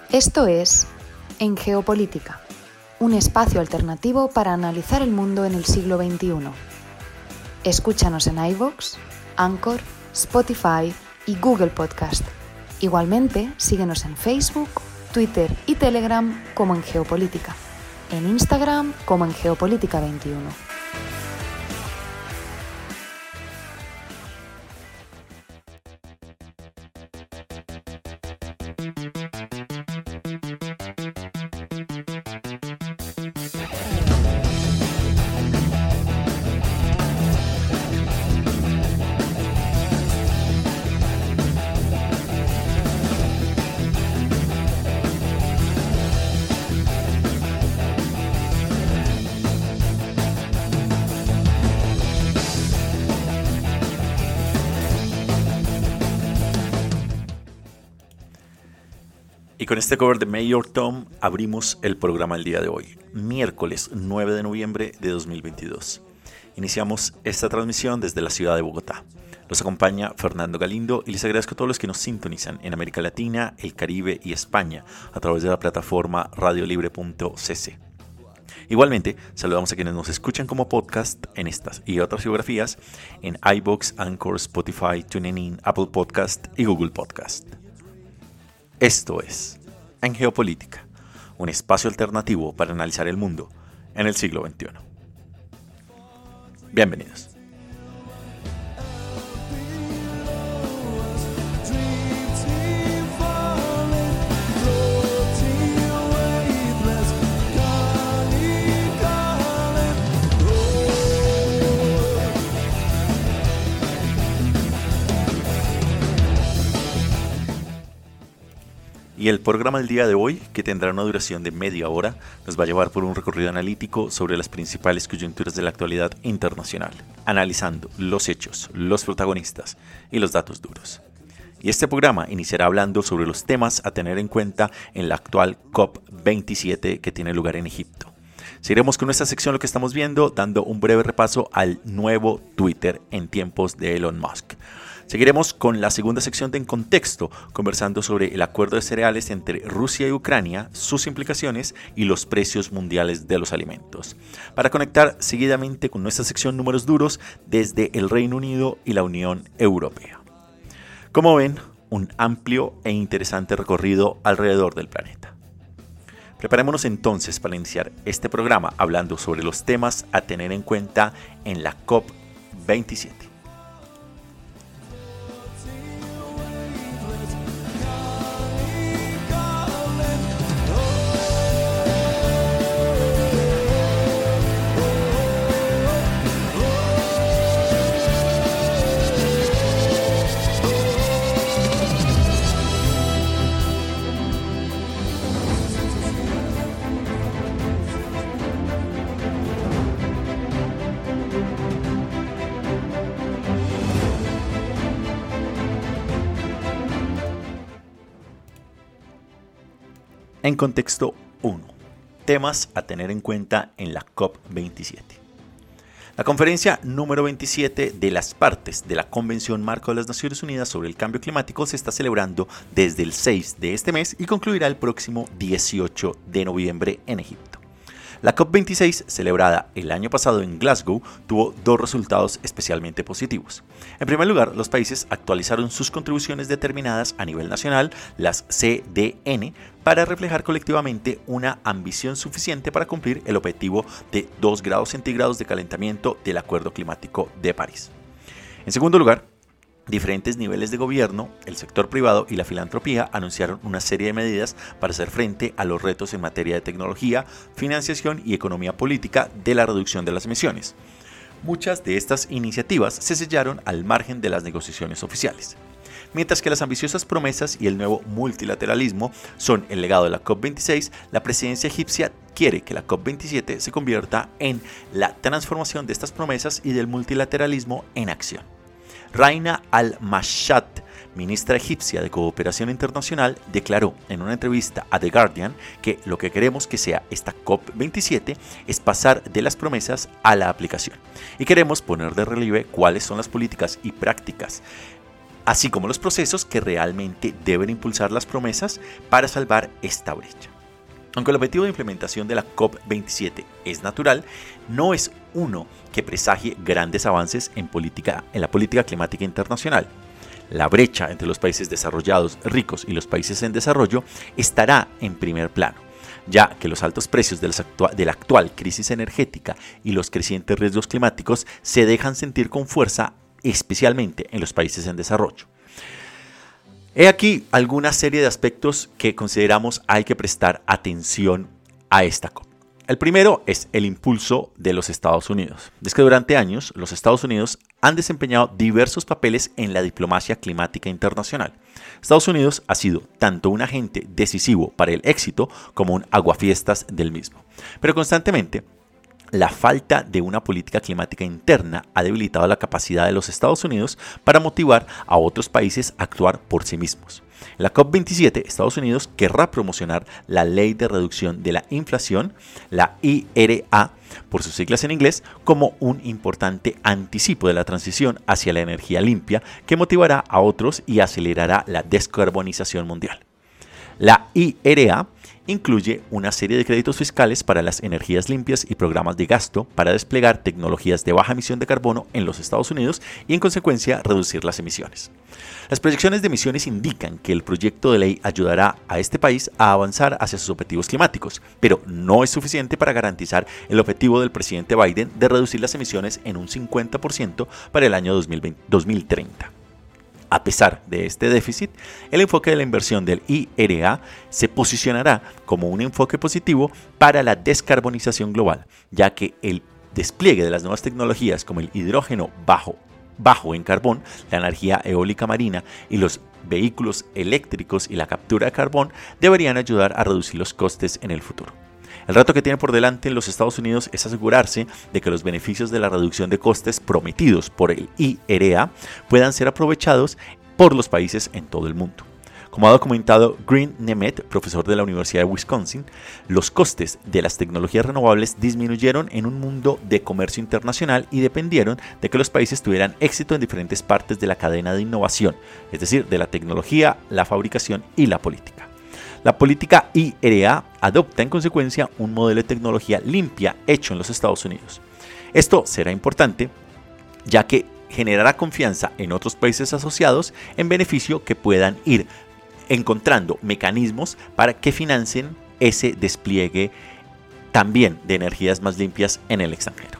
Esto es En Geopolítica, un espacio alternativo para analizar el mundo en el siglo XXI. Escúchanos en iVoox, Anchor, Spotify y Google Podcast. Igualmente, síguenos en Facebook, Twitter y Telegram como En Geopolítica, en Instagram como En Geopolítica 21. Y con este cover de Mayor Tom abrimos el programa el día de hoy, miércoles 9 de noviembre de 2022. Iniciamos esta transmisión desde la ciudad de Bogotá. Los acompaña Fernando Galindo y les agradezco a todos los que nos sintonizan en América Latina, el Caribe y España a través de la plataforma radiolibre.cc. Igualmente, saludamos a quienes nos escuchan como podcast en estas y otras geografías en iVoox, Anchor, Spotify, TuneIn, Apple Podcast y Google Podcast. Esto es En Geopolítica, un espacio alternativo para analizar el mundo en el siglo XXI. Bienvenidos. Y el programa del día de hoy, que tendrá una duración de media hora, nos va a llevar por un recorrido analítico sobre las principales coyunturas de la actualidad internacional, analizando los hechos, los protagonistas y los datos duros. Y este programa iniciará hablando sobre los temas a tener en cuenta en la actual COP27 que tiene lugar en Egipto. Seguiremos con nuestra sección Lo que estamos viendo, dando un breve repaso al nuevo Twitter en tiempos de Elon Musk. Seguiremos con la segunda sección de En Contexto, conversando sobre el acuerdo de cereales entre Rusia y Ucrania, sus implicaciones y los precios mundiales de los alimentos. Para conectar seguidamente con nuestra sección Números Duros desde el Reino Unido y la Unión Europea. Como ven, un amplio e interesante recorrido alrededor del planeta. Preparémonos entonces para iniciar este programa hablando sobre los temas a tener en cuenta en la COP27. En contexto 1. Temas a tener en cuenta en la COP27. La conferencia número 27 de las partes de la Convención Marco de las Naciones Unidas sobre el Cambio Climático se está celebrando desde el 6 de este mes y concluirá el próximo 18 de noviembre en Egipto. La COP26, celebrada el año pasado en Glasgow, tuvo dos resultados especialmente positivos. En primer lugar, los países actualizaron sus contribuciones determinadas a nivel nacional, las CDN, para reflejar colectivamente una ambición suficiente para cumplir el objetivo de 2 grados centígrados de calentamiento del Acuerdo Climático de París. En segundo lugar, diferentes niveles de gobierno, el sector privado y la filantropía anunciaron una serie de medidas para hacer frente a los retos en materia de tecnología, financiación y economía política de la reducción de las emisiones. Muchas de estas iniciativas se sellaron al margen de las negociaciones oficiales. Mientras que las ambiciosas promesas y el nuevo multilateralismo son el legado de la COP26, la presidencia egipcia quiere que la COP27 se convierta en la transformación de estas promesas y del multilateralismo en acción. Raina al-Mashad, ministra egipcia de Cooperación Internacional, declaró en una entrevista a The Guardian que lo que queremos que sea esta COP27 es pasar de las promesas a la aplicación. Y queremos poner de relieve cuáles son las políticas y prácticas así como los procesos que realmente deben impulsar las promesas para salvar esta brecha. Aunque el objetivo de implementación de la COP27 es natural, no es uno que presagie grandes avances en la política climática internacional. La brecha entre los países desarrollados ricos y los países en desarrollo estará en primer plano, ya que los altos precios de la actual crisis energética y los crecientes riesgos climáticos se dejan sentir con fuerza, especialmente en los países en desarrollo. He aquí alguna serie de aspectos que consideramos hay que prestar atención a esta COP. El primero es el impulso de los Estados Unidos. Es que durante años los Estados Unidos han desempeñado diversos papeles en la diplomacia climática internacional. Estados Unidos ha sido tanto un agente decisivo para el éxito como un aguafiestas del mismo. Pero constantemente, la falta de una política climática interna ha debilitado la capacidad de los Estados Unidos para motivar a otros países a actuar por sí mismos. En la COP27, Estados Unidos querrá promocionar la Ley de Reducción de la Inflación, la IRA, por sus siglas en inglés, como un importante anticipo de la transición hacia la energía limpia que motivará a otros y acelerará la descarbonización mundial. La IRA incluye una serie de créditos fiscales para las energías limpias y programas de gasto para desplegar tecnologías de baja emisión de carbono en los Estados Unidos y en consecuencia reducir las emisiones. Las proyecciones de emisiones indican que el proyecto de ley ayudará a este país a avanzar hacia sus objetivos climáticos, pero no es suficiente para garantizar el objetivo del presidente Biden de reducir las emisiones en un 50% para el año 2030. A pesar de este déficit, el enfoque de la inversión del IRA se posicionará como un enfoque positivo para la descarbonización global, ya que el despliegue de las nuevas tecnologías como el hidrógeno bajo en carbón, la energía eólica marina y los vehículos eléctricos y la captura de carbón deberían ayudar a reducir los costes en el futuro. El reto que tiene por delante en los Estados Unidos es asegurarse de que los beneficios de la reducción de costes prometidos por el IRA puedan ser aprovechados por los países en todo el mundo. Como ha documentado Green Nemeth, profesor de la Universidad de Wisconsin, los costes de las tecnologías renovables disminuyeron en un mundo de comercio internacional y dependieron de que los países tuvieran éxito en diferentes partes de la cadena de innovación, es decir, de la tecnología, la fabricación y la política. La política IRA adopta en consecuencia un modelo de tecnología limpia hecho en los Estados Unidos. Esto será importante ya que generará confianza en otros países asociados en beneficio que puedan ir encontrando mecanismos para que financien ese despliegue también de energías más limpias en el extranjero.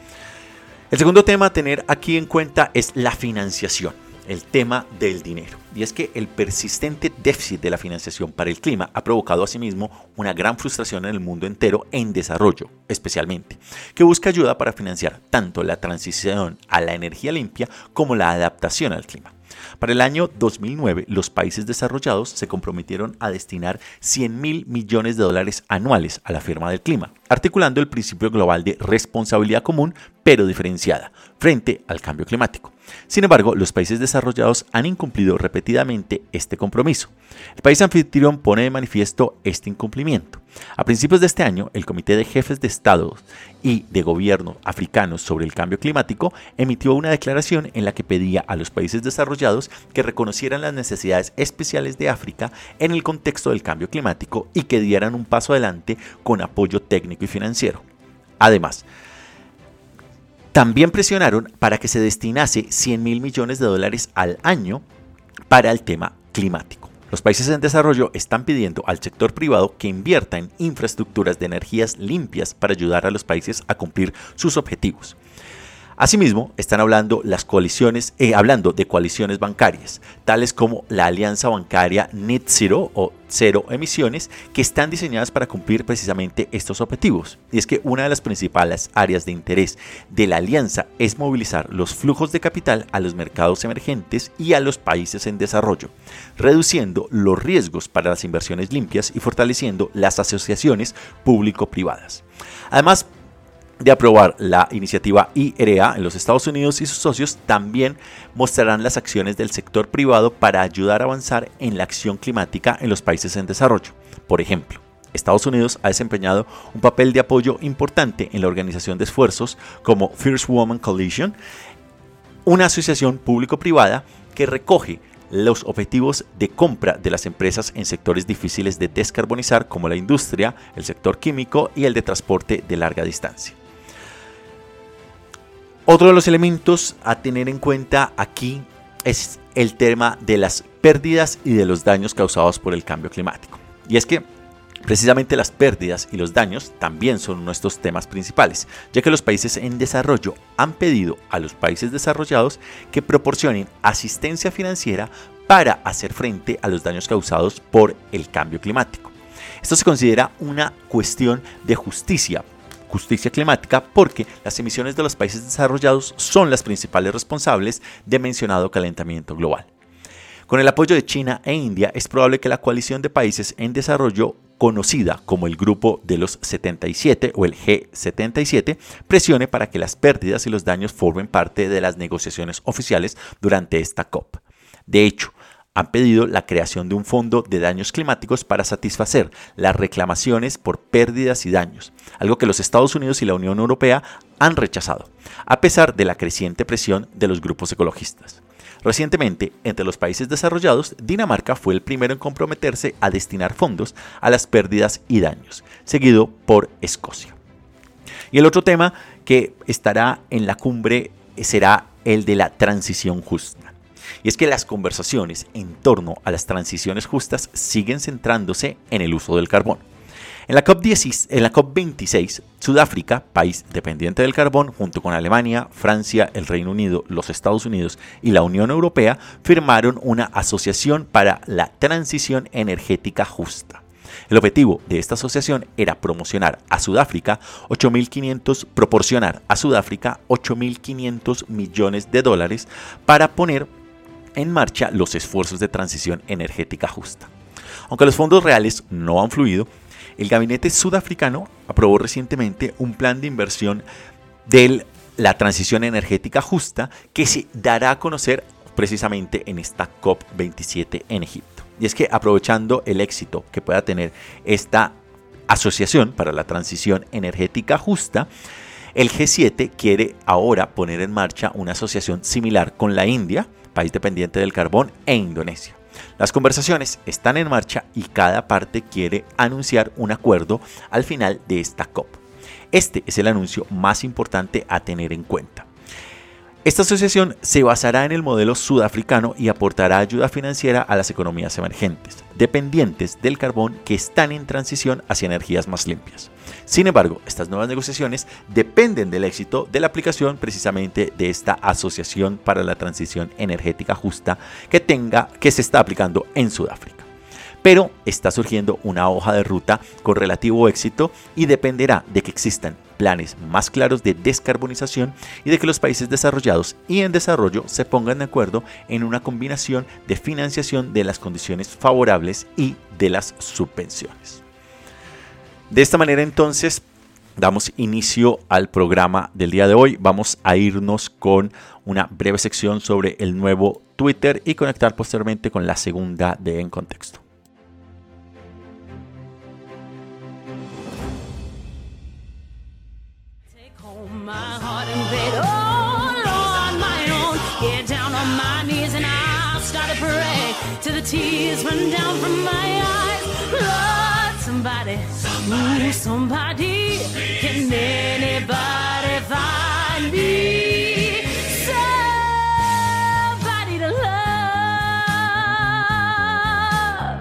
El segundo tema a tener aquí en cuenta es la financiación. El tema del dinero. Y es que el persistente déficit de la financiación para el clima ha provocado asimismo una gran frustración en el mundo entero en desarrollo, especialmente, que busca ayuda para financiar tanto la transición a la energía limpia como la adaptación al clima. Para el año 2009, los países desarrollados se comprometieron a destinar $100.000 millones anuales a la firma del clima, articulando el principio global de responsabilidad común pero diferenciada frente al cambio climático. Sin embargo, los países desarrollados han incumplido repetidamente este compromiso. El país anfitrión pone de manifiesto este incumplimiento. A principios de este año, el Comité de Jefes de Estados y de Gobierno africanos sobre el cambio climático emitió una declaración en la que pedía a los países desarrollados que reconocieran las necesidades especiales de África en el contexto del cambio climático y que dieran un paso adelante con apoyo técnico y financiero. Además, también presionaron para que se destinase $100.000 millones al año para el tema climático. Los países en desarrollo están pidiendo al sector privado que invierta en infraestructuras de energías limpias para ayudar a los países a cumplir sus objetivos. Asimismo, están hablando de coaliciones bancarias, tales como la Alianza Bancaria Net Zero o Cero Emisiones, que están diseñadas para cumplir precisamente estos objetivos. Y es que una de las principales áreas de interés de la alianza es movilizar los flujos de capital a los mercados emergentes y a los países en desarrollo, reduciendo los riesgos para las inversiones limpias y fortaleciendo las asociaciones público-privadas. Además de aprobar la iniciativa IRA en los Estados Unidos y sus socios, también mostrarán las acciones del sector privado para ayudar a avanzar en la acción climática en los países en desarrollo. Por ejemplo, Estados Unidos ha desempeñado un papel de apoyo importante en la organización de esfuerzos como First Woman Coalition, una asociación público-privada que recoge los objetivos de compra de las empresas en sectores difíciles de descarbonizar como la industria, el sector químico y el de transporte de larga distancia. Otro de los elementos a tener en cuenta aquí es el tema de las pérdidas y de los daños causados por el cambio climático. Y es que precisamente las pérdidas y los daños también son nuestros temas principales, ya que los países en desarrollo han pedido a los países desarrollados que proporcionen asistencia financiera para hacer frente a los daños causados por el cambio climático. Esto se considera una cuestión de justicia climática porque las emisiones de los países desarrollados son las principales responsables de mencionado calentamiento global. Con el apoyo de China e India, es probable que la coalición de países en desarrollo, conocida como el Grupo de los 77 o el G77, presione para que las pérdidas y los daños formen parte de las negociaciones oficiales durante esta COP. De hecho, han pedido la creación de un fondo de daños climáticos para satisfacer las reclamaciones por pérdidas y daños, algo que los Estados Unidos y la Unión Europea han rechazado, a pesar de la creciente presión de los grupos ecologistas. Recientemente, entre los países desarrollados, Dinamarca fue el primero en comprometerse a destinar fondos a las pérdidas y daños, seguido por Escocia. Y el otro tema que estará en la cumbre será el de la transición justa. Y es que las conversaciones en torno a las transiciones justas siguen centrándose en el uso del carbón. En la COP26, Sudáfrica, país dependiente del carbón, junto con Alemania, Francia, el Reino Unido, los Estados Unidos y la Unión Europea, firmaron una asociación para la transición energética justa. El objetivo de esta asociación era proporcionar a Sudáfrica 8.500 millones de dólares para poner en marcha los esfuerzos de transición energética justa. Aunque los fondos reales no han fluido, el gabinete sudafricano aprobó recientemente un plan de inversión de la transición energética justa que se dará a conocer precisamente en esta COP27 en Egipto. Y es que aprovechando el éxito que pueda tener esta asociación para la transición energética justa, el G7 quiere ahora poner en marcha una asociación similar con la India, país dependiente del carbón, e Indonesia. Las conversaciones están en marcha y cada parte quiere anunciar un acuerdo al final de esta COP. Este es el anuncio más importante a tener en cuenta. Esta asociación se basará en el modelo sudafricano y aportará ayuda financiera a las economías emergentes, dependientes del carbón que están en transición hacia energías más limpias. Sin embargo, estas nuevas negociaciones dependen del éxito de la aplicación precisamente de esta asociación para la transición energética justa que se está aplicando en Sudáfrica. Pero está surgiendo una hoja de ruta con relativo éxito y dependerá de que existan planes más claros de descarbonización y de que los países desarrollados y en desarrollo se pongan de acuerdo en una combinación de financiación de las condiciones favorables y de las subvenciones. De esta manera entonces damos inicio al programa del día de hoy. Vamos a irnos con una breve sección sobre el nuevo Twitter y conectar posteriormente con la segunda de En Contexto. Somebody, can anybody find me? Somebody to love.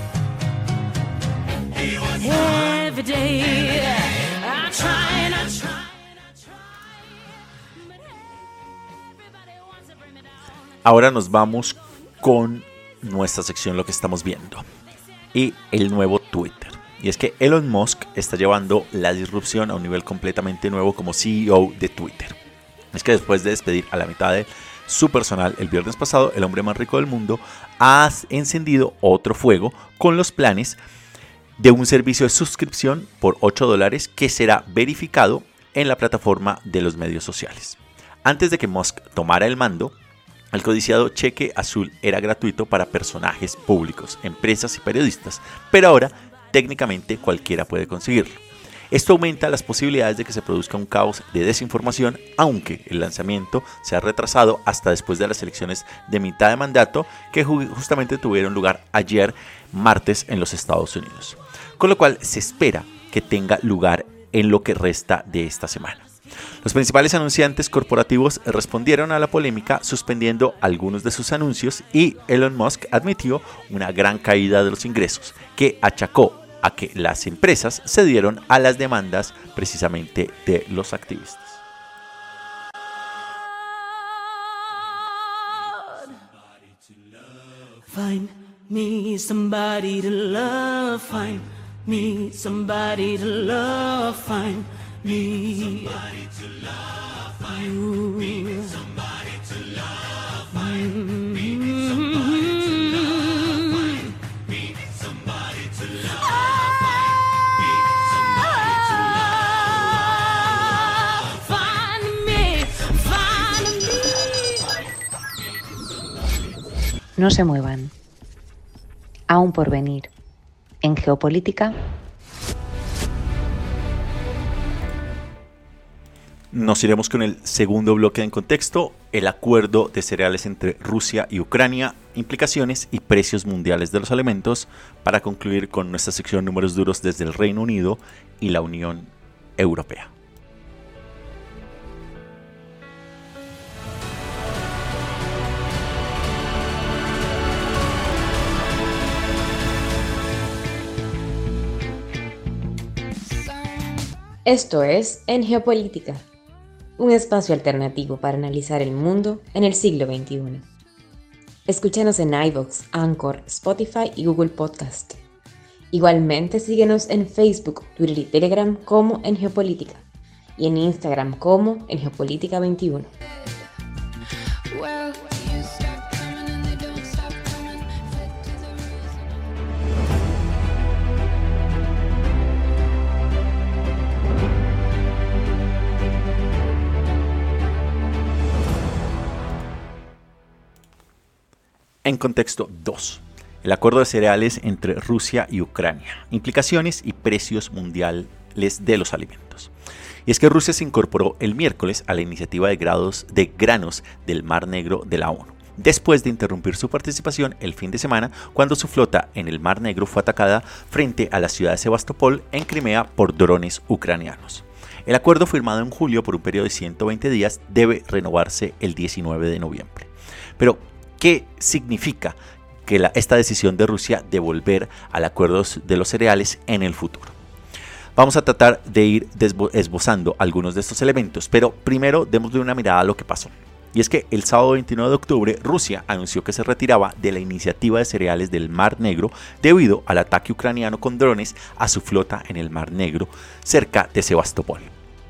Every day I try and I try and I try, but everybody wants to bring me down. Ahora nos vamos con nuestra sección Lo que estamos viendo y el nuevo Twitter. Y es que Elon Musk está llevando la disrupción a un nivel completamente nuevo como CEO de Twitter. Es que después de despedir a la mitad de su personal el viernes pasado, el hombre más rico del mundo ha encendido otro fuego con los planes de un servicio de suscripción por $8 que será verificado en la plataforma de los medios sociales. Antes de que Musk tomara el mando, el codiciado cheque azul era gratuito para personajes públicos, empresas y periodistas, pero ahora técnicamente cualquiera puede conseguirlo. Esto aumenta las posibilidades de que se produzca un caos de desinformación, aunque el lanzamiento se ha retrasado hasta después de las elecciones de mitad de mandato que justamente tuvieron lugar ayer martes en los Estados Unidos, con lo cual se espera que tenga lugar en lo que resta de esta semana. Los principales anunciantes corporativos respondieron a la polémica suspendiendo algunos de sus anuncios y Elon Musk admitió una gran caída de los ingresos que achacó a que las empresas cedieron a las demandas precisamente de los activistas. Find me somebody to love, find me somebody to love, find me somebody to love, find me somebody to love, find me somebody to love, find me No se muevan. Aún por venir. En Geopolítica. Nos iremos con el segundo bloque en contexto, el acuerdo de cereales entre Rusia y Ucrania, implicaciones y precios mundiales de los alimentos, para concluir con nuestra sección números duros desde el Reino Unido y la Unión Europea. Esto es En Geopolítica, un espacio alternativo para analizar el mundo en el siglo XXI. Escúchanos en iVoox, Anchor, Spotify y Google Podcast. Igualmente síguenos en Facebook, Twitter y Telegram como En Geopolítica y en Instagram como En Geopolítica 21. Well, you start coming and they don't stop coming. Fit to the reason. En contexto 2. El acuerdo de cereales entre Rusia y Ucrania. Implicaciones y precios mundiales de los alimentos. Y es que Rusia se incorporó el miércoles a la iniciativa de granos del Mar Negro de la ONU, después de interrumpir su participación el fin de semana cuando su flota en el Mar Negro fue atacada frente a la ciudad de Sebastopol en Crimea por drones ucranianos. El acuerdo, firmado en julio por un periodo de 120 días, debe renovarse el 19 de noviembre. Pero, ¿qué significa que esta decisión de Rusia de volver al acuerdo de los cereales en el futuro? Vamos a tratar de ir esbozando algunos de estos elementos, pero primero démosle una mirada a lo que pasó. Y es que el sábado 29 de octubre Rusia anunció que se retiraba de la iniciativa de cereales del Mar Negro debido al ataque ucraniano con drones a su flota en el Mar Negro cerca de Sebastopol.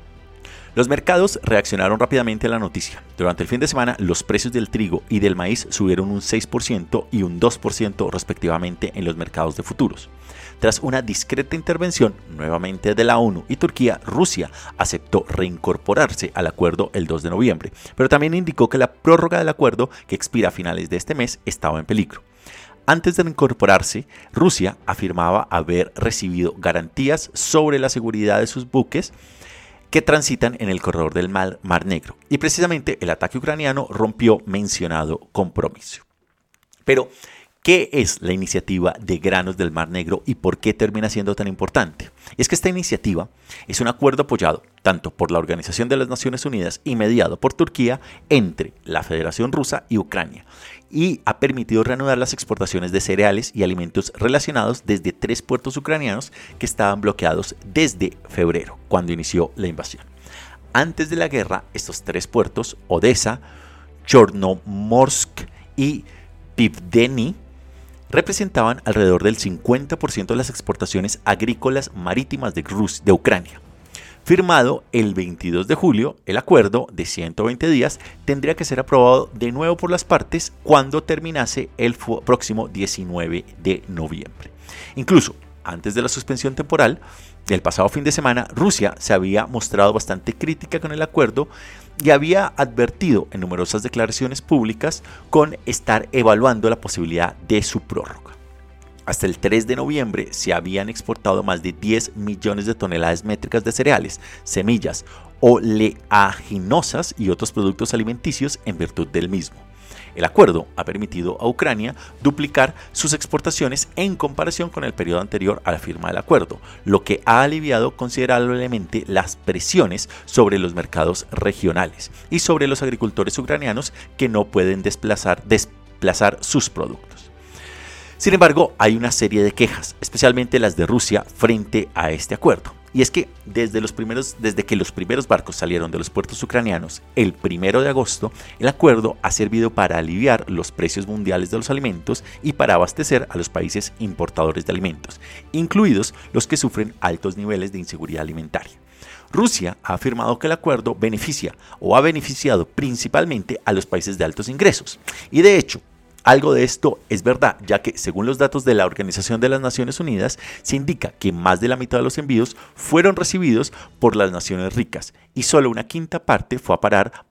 Los mercados reaccionaron rápidamente a la noticia. Durante el fin de semana, los precios del trigo y del maíz subieron un 6% y un 2% respectivamente en los mercados de futuros. Tras una discreta intervención nuevamente de la ONU y Turquía, Rusia aceptó reincorporarse al acuerdo el 2 de noviembre, pero también indicó que la prórroga del acuerdo, que expira a finales de este mes, estaba en peligro. Antes de reincorporarse, Rusia afirmaba haber recibido garantías sobre la seguridad de sus buques que transitan en el corredor del Mar Negro, y precisamente el ataque ucraniano rompió mencionado compromiso. Pero, ¿qué es la iniciativa de granos del Mar Negro y por qué termina siendo tan importante? Es que esta iniciativa es un acuerdo apoyado tanto por la Organización de las Naciones Unidas y mediado por Turquía entre la Federación Rusa y Ucrania, y ha permitido reanudar las exportaciones de cereales y alimentos relacionados desde 3 puertos ucranianos que estaban bloqueados desde febrero, cuando inició la invasión. Antes de la guerra, estos 3 puertos, Odessa, Chornomorsk y Pivdeny, representaban alrededor del 50% de las exportaciones agrícolas marítimas de Ucrania. Firmado el 22 de julio, el acuerdo de 120 días tendría que ser aprobado de nuevo por las partes cuando terminase el próximo 19 de noviembre. Incluso antes de la suspensión temporal del pasado fin de semana, Rusia se había mostrado bastante crítica con el acuerdo y había advertido en numerosas declaraciones públicas con estar evaluando la posibilidad de su prórroga. Hasta el 3 de noviembre se habían exportado más de 10 millones de toneladas métricas de cereales, semillas, oleaginosas y otros productos alimenticios en virtud del mismo. El acuerdo ha permitido a Ucrania duplicar sus exportaciones en comparación con el periodo anterior a la firma del acuerdo, lo que ha aliviado considerablemente las presiones sobre los mercados regionales y sobre los agricultores ucranianos que no pueden desplazar sus productos. Sin embargo, hay una serie de quejas, especialmente las de Rusia, frente a este acuerdo. Y es que desde que los primeros barcos salieron de los puertos ucranianos el 1 de agosto, el acuerdo ha servido para aliviar los precios mundiales de los alimentos y para abastecer a los países importadores de alimentos, incluidos los que sufren altos niveles de inseguridad alimentaria. Rusia ha afirmado que el acuerdo beneficia o ha beneficiado principalmente a los países de altos ingresos. Y de hecho, algo de esto es verdad, ya que según los datos de la Organización de las Naciones Unidas, se indica que más de la mitad de los envíos fueron recibidos por las naciones ricas y solo una quinta parte fue a parar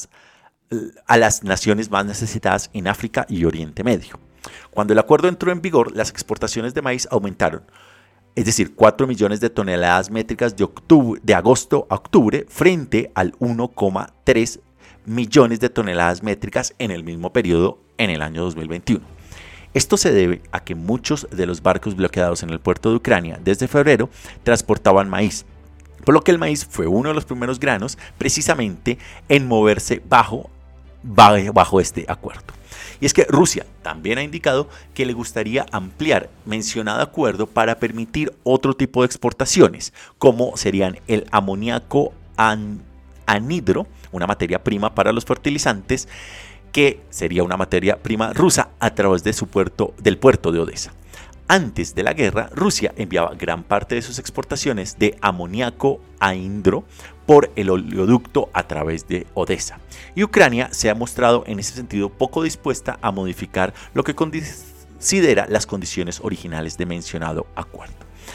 a las naciones más necesitadas en África y Oriente Medio. Cuando el acuerdo entró en vigor, las exportaciones de maíz aumentaron, es decir, 4 millones de toneladas métricas de agosto a octubre frente al 1,3 millones de toneladas métricas en el mismo periodo en el año 2021. Esto se debe a que muchos de los barcos bloqueados en el puerto de Ucrania desde febrero transportaban maíz, por lo que el maíz fue uno de los primeros granos precisamente en moverse bajo este acuerdo. Y es que Rusia también ha indicado que le gustaría ampliar mencionado acuerdo para permitir otro tipo de exportaciones, como serían el amoníaco anhidro, una materia prima para los fertilizantes, que sería una materia prima rusa a través de del puerto de Odesa. Antes de la guerra, Rusia enviaba gran parte de sus exportaciones de amoníaco anhidro por el oleoducto a través de Odesa. Y Ucrania se ha mostrado en ese sentido poco dispuesta a modificar lo que considera las condiciones originales de mencionado acuerdo.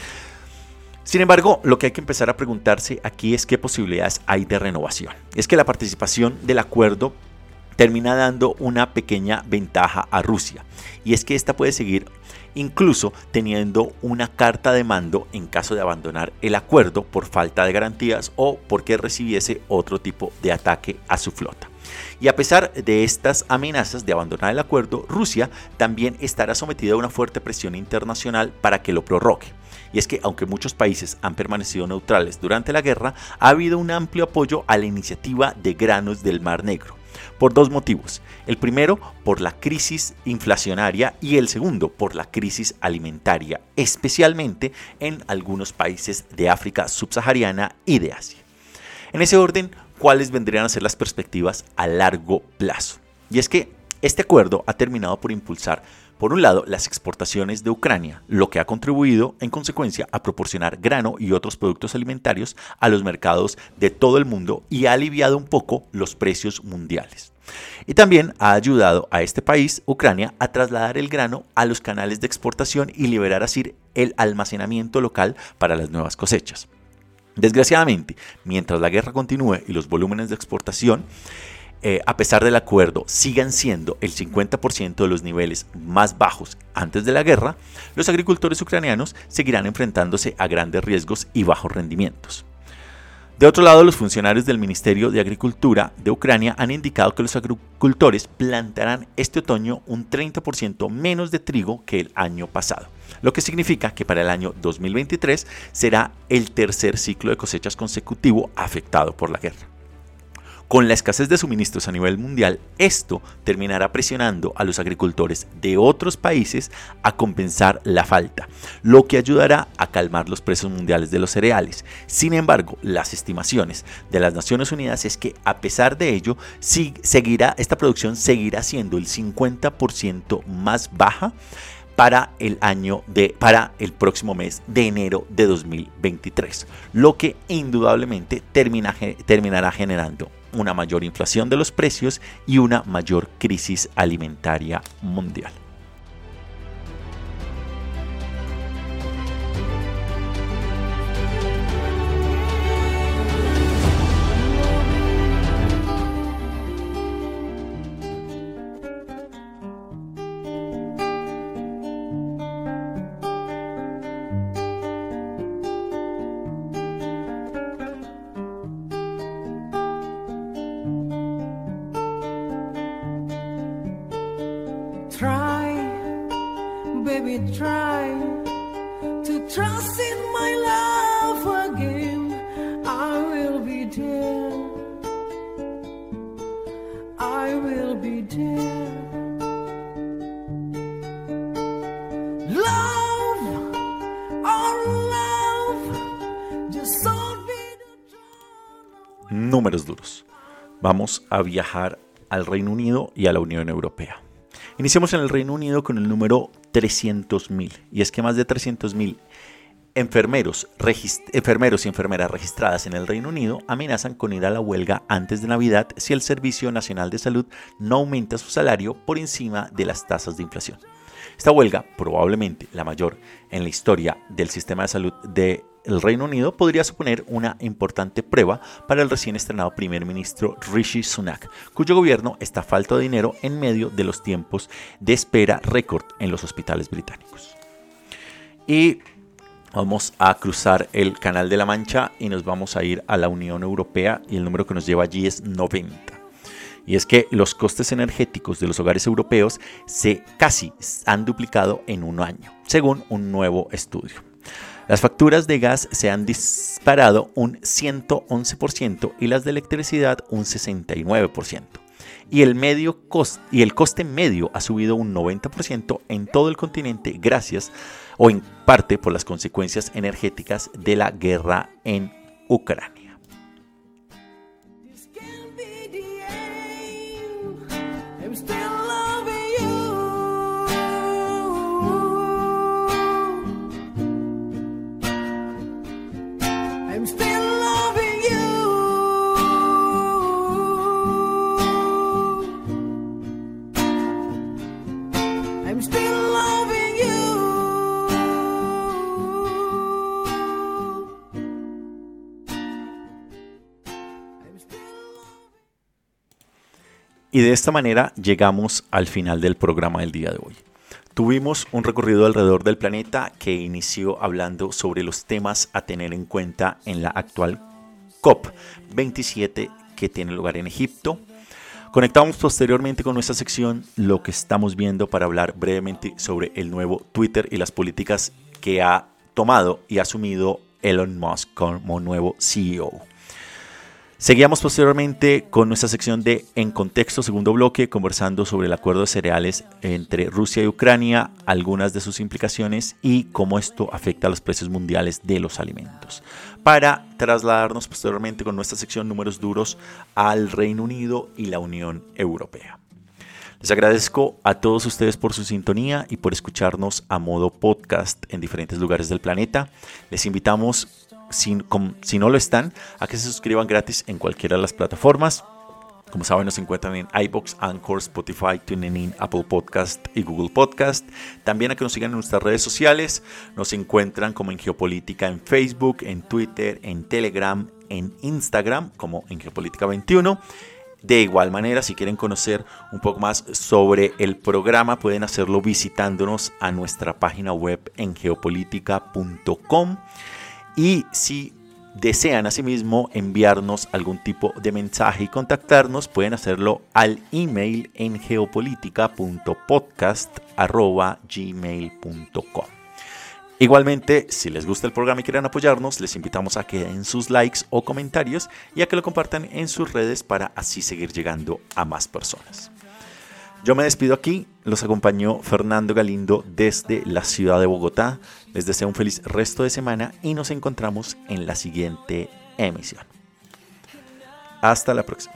Sin embargo, lo que hay que empezar a preguntarse aquí es qué posibilidades hay de renovación. Es que la participación del acuerdo termina dando una pequeña ventaja a Rusia, y es que esta puede seguir incluso teniendo una carta de mando en caso de abandonar el acuerdo por falta de garantías o porque recibiese otro tipo de ataque a su flota. Y a pesar de estas amenazas de abandonar el acuerdo, Rusia también estará sometida a una fuerte presión internacional para que lo prorrogue. Y es que aunque muchos países han permanecido neutrales durante la guerra, ha habido un amplio apoyo a la iniciativa de granos del Mar Negro, por dos motivos. El primero, por la crisis inflacionaria, y el segundo, por la crisis alimentaria, especialmente en algunos países de África subsahariana y de Asia. En ese orden, ¿cuáles vendrían a ser las perspectivas a largo plazo? Y es que este acuerdo ha terminado por impulsar, por un lado, las exportaciones de Ucrania, lo que ha contribuido en consecuencia a proporcionar grano y otros productos alimentarios a los mercados de todo el mundo y ha aliviado un poco los precios mundiales. Y también ha ayudado a este país, Ucrania, a trasladar el grano a los canales de exportación y liberar así el almacenamiento local para las nuevas cosechas. Desgraciadamente, mientras la guerra continúe y los volúmenes de exportación a pesar del acuerdo, sigan siendo el 50% de los niveles más bajos antes de la guerra, los agricultores ucranianos seguirán enfrentándose a grandes riesgos y bajos rendimientos. De otro lado, los funcionarios del Ministerio de Agricultura de Ucrania han indicado que los agricultores plantarán este otoño un 30% menos de trigo que el año pasado, lo que significa que para el año 2023 será el tercer ciclo de cosechas consecutivo afectado por la guerra. Con la escasez de suministros a nivel mundial, esto terminará presionando a los agricultores de otros países a compensar la falta, lo que ayudará a calmar los precios mundiales de los cereales. Sin embargo, las estimaciones de las Naciones Unidas es que a pesar de ello, esta producción seguirá siendo el 50% más baja para el próximo mes de enero de 2023, lo que indudablemente terminará generando una mayor inflación de los precios y una mayor crisis alimentaria mundial. try, baby, try to trust in my love again. I will be there, I will be there. Love, our love, just don't be the Números duros. Vamos a viajar al Reino Unido y a la Unión Europea. Iniciamos en el Reino Unido con el número 300.000. Y es que más de 300.000 enfermeros y enfermeras registradas en el Reino Unido amenazan con ir a la huelga antes de Navidad si el Servicio Nacional de Salud no aumenta su salario por encima de las tasas de inflación. Esta huelga, probablemente la mayor en la historia del sistema de salud del Reino Unido, podría suponer una importante prueba para el recién estrenado primer ministro Rishi Sunak, cuyo gobierno está falto de dinero en medio de los tiempos de espera récord en los hospitales británicos. Y vamos a cruzar el Canal de la Mancha y nos vamos a ir a la Unión Europea, y el número que nos lleva allí es 90. Y es que los costes energéticos de los hogares europeos se casi han duplicado en un año, según un nuevo estudio. Las facturas de gas se han disparado un 111% y las de electricidad un 69%. Y el coste medio ha subido un 90% en todo el continente gracias o en parte por las consecuencias energéticas de la guerra en Ucrania. Y de esta manera llegamos al final del programa del día de hoy. Tuvimos un recorrido alrededor del planeta que inició hablando sobre los temas a tener en cuenta en la actual COP27 que tiene lugar en Egipto. Conectamos posteriormente con nuestra sección Lo que estamos viendo para hablar brevemente sobre el nuevo Twitter y las políticas que ha tomado y asumido Elon Musk como nuevo CEO. Seguíamos posteriormente con nuestra sección de En Contexto, segundo bloque, conversando sobre el acuerdo de cereales entre Rusia y Ucrania, algunas de sus implicaciones y cómo esto afecta a los precios mundiales de los alimentos. Para trasladarnos posteriormente con nuestra sección Números duros al Reino Unido y la Unión Europea. Les agradezco a todos ustedes por su sintonía y por escucharnos a modo podcast en diferentes lugares del planeta. Les invitamos, si no lo están, a que se suscriban gratis en cualquiera de las plataformas. Como saben, nos encuentran en iVoox, Anchor, Spotify, TuneIn, Apple Podcast y Google Podcast. También a que nos sigan en nuestras redes sociales. Nos encuentran como en Geopolítica en Facebook, en Twitter, en Telegram, en Instagram como en Geopolítica 21. De igual manera, si quieren conocer un poco más sobre el programa, pueden hacerlo visitándonos a nuestra página web en geopolítica.com. Y si desean asimismo enviarnos algún tipo de mensaje y contactarnos, pueden hacerlo al email en geopolítica.podcast@gmail.com. Igualmente, si les gusta el programa y quieren apoyarnos, les invitamos a que den sus likes o comentarios y a que lo compartan en sus redes para así seguir llegando a más personas. Yo me despido aquí, los acompañó Fernando Galindo desde la ciudad de Bogotá. Les deseo un feliz resto de semana y nos encontramos en la siguiente emisión. Hasta la próxima.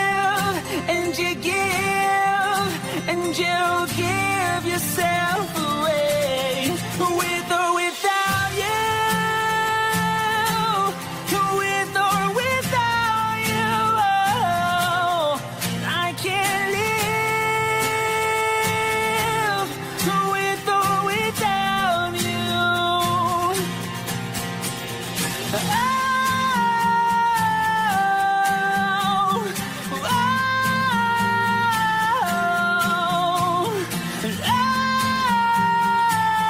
And you give yourself away.